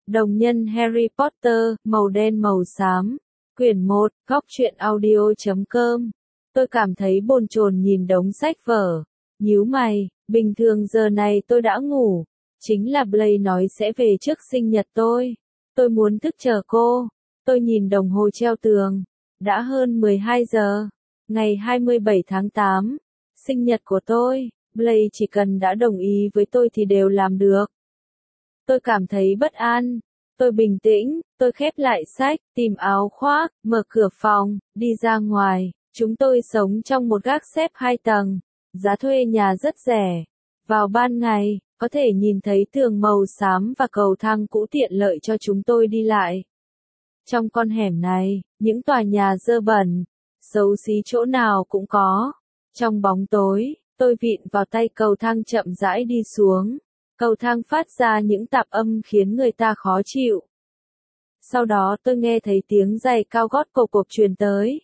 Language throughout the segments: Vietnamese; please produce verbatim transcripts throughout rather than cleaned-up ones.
Đồng nhân Harry Potter, màu đen màu xám. Quyển một, góc truyện audio chấm com. Tôi cảm thấy bồn chồn nhìn đống sách vở. Nhíu mày, bình thường giờ này tôi đã ngủ. Chính là Blaze nói sẽ về trước sinh nhật tôi. Tôi muốn thức chờ cô. Tôi nhìn đồng hồ treo tường. Đã hơn mười hai giờ. Ngày hai mươi bảy tháng tám. Sinh nhật của tôi. Blaze chỉ cần đã đồng ý với tôi thì đều làm được. Tôi cảm thấy bất an. Tôi bình tĩnh, tôi khép lại sách, tìm áo khoác, mở cửa phòng, đi ra ngoài. Chúng tôi sống trong một gác xếp hai tầng. Giá thuê nhà rất rẻ. Vào ban ngày, có thể nhìn thấy tường màu xám và cầu thang cũ tiện lợi cho chúng tôi đi lại. Trong con hẻm này, những tòa nhà dơ bẩn, xấu xí chỗ nào cũng có. Trong bóng tối, tôi vịn vào tay cầu thang chậm rãi đi xuống. Cầu thang phát ra những tạp âm khiến người ta khó chịu. Sau đó tôi nghe thấy tiếng giày cao gót cộc cộc truyền tới.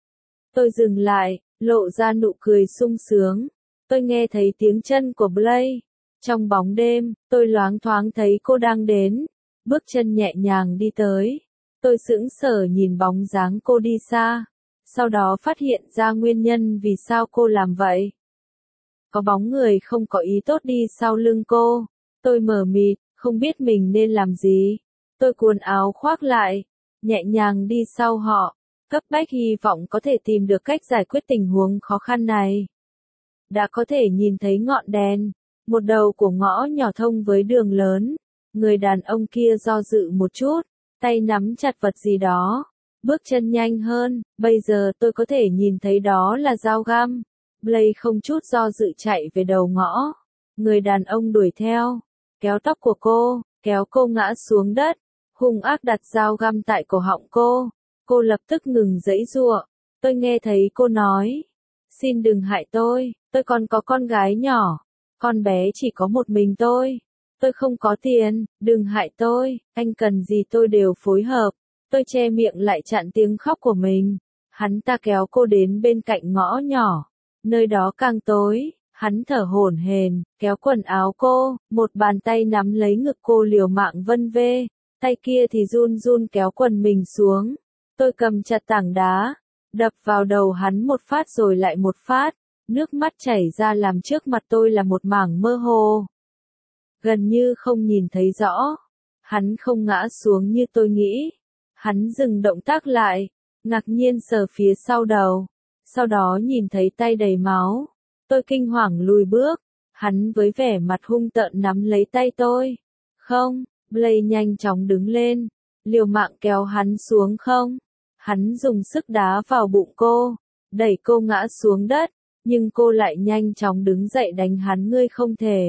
Tôi dừng lại, lộ ra nụ cười sung sướng. Tôi nghe thấy tiếng chân của Blaze. Trong bóng đêm, tôi loáng thoáng thấy cô đang đến. Bước chân nhẹ nhàng đi tới. Tôi sững sờ nhìn bóng dáng cô đi xa. Sau đó phát hiện ra nguyên nhân vì sao cô làm vậy. Có bóng người không có ý tốt đi sau lưng cô. Tôi mờ mịt, không biết mình nên làm gì. Tôi cuốn áo khoác lại, nhẹ nhàng đi sau họ, cấp bách hy vọng có thể tìm được cách giải quyết tình huống khó khăn này. Đã có thể nhìn thấy ngọn đèn, một đầu của ngõ nhỏ thông với đường lớn. Người đàn ông kia do dự một chút, tay nắm chặt vật gì đó, bước chân nhanh hơn. Bây giờ tôi có thể nhìn thấy đó là dao găm. Blaze không chút do dự chạy về đầu ngõ. Người đàn ông đuổi theo, kéo tóc của cô, kéo cô ngã xuống đất, hung ác đặt dao găm tại cổ họng cô. Cô lập tức ngừng giãy giụa. Tôi nghe thấy cô nói, xin đừng hại tôi, tôi còn có con gái nhỏ, con bé chỉ có một mình tôi. Tôi không có tiền, đừng hại tôi, anh cần gì tôi đều phối hợp. Tôi che miệng lại chặn tiếng khóc của mình. Hắn ta kéo cô đến bên cạnh ngõ nhỏ. Nơi đó càng tối, hắn thở hổn hển, kéo quần áo cô, một bàn tay nắm lấy ngực cô liều mạng vân vê, tay kia thì run run kéo quần mình xuống. Tôi cầm chặt tảng đá, đập vào đầu hắn một phát rồi lại một phát, nước mắt chảy ra làm trước mặt tôi là một mảng mơ hồ. Gần như không nhìn thấy rõ. Hắn không ngã xuống như tôi nghĩ. Hắn dừng động tác lại, ngạc nhiên sờ phía sau đầu. Sau đó nhìn thấy tay đầy máu. Tôi kinh hoàng lùi bước. Hắn với vẻ mặt hung tợn nắm lấy tay tôi. Không, Blaze nhanh chóng đứng lên. Liều mạng kéo hắn xuống không. Hắn dùng sức đá vào bụng cô. Đẩy cô ngã xuống đất. Nhưng cô lại nhanh chóng đứng dậy đánh hắn. Ngươi không thể.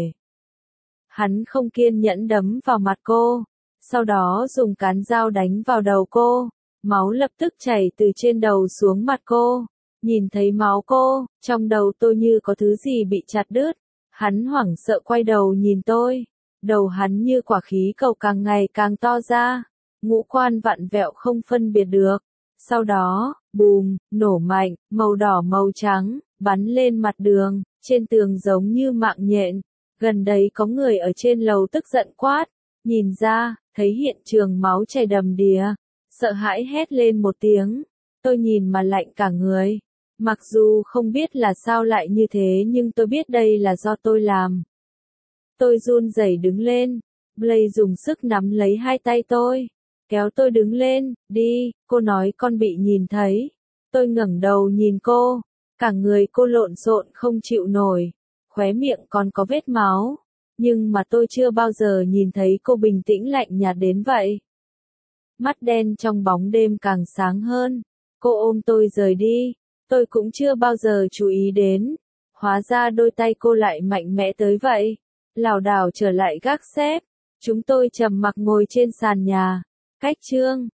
Hắn không kiên nhẫn đấm vào mặt cô. Sau đó dùng cán dao đánh vào đầu cô. Máu lập tức chảy từ trên đầu xuống mặt cô. Nhìn thấy máu cô, trong đầu tôi như có thứ gì bị chặt đứt. Hắn hoảng sợ quay đầu nhìn tôi. Đầu hắn như quả khí cầu càng ngày càng to ra. Ngũ quan vặn vẹo không phân biệt được. Sau đó, bùm, nổ mạnh, màu đỏ màu trắng, bắn lên mặt đường, trên tường giống như mạng nhện. Gần đấy có người ở trên lầu tức giận quát. Nhìn ra, thấy hiện trường máu chảy đầm đìa. Sợ hãi hét lên một tiếng. Tôi nhìn mà lạnh cả người. Mặc dù không biết là sao lại như thế nhưng tôi biết đây là do tôi làm. Tôi run rẩy đứng lên. Blaze dùng sức nắm lấy hai tay tôi. Kéo tôi đứng lên, đi, cô nói con bị nhìn thấy. Tôi ngẩng đầu nhìn cô. Cả người cô lộn xộn không chịu nổi. Khóe miệng còn có vết máu. Nhưng mà tôi chưa bao giờ nhìn thấy cô bình tĩnh lạnh nhạt đến vậy. Mắt đen trong bóng đêm càng sáng hơn. Cô ôm tôi rời đi. Tôi cũng chưa bao giờ chú ý đến. Hóa ra đôi tay cô lại mạnh mẽ tới vậy. Lảo đảo trở lại gác xếp. Chúng tôi trầm mặc ngồi trên sàn nhà. Cách chương.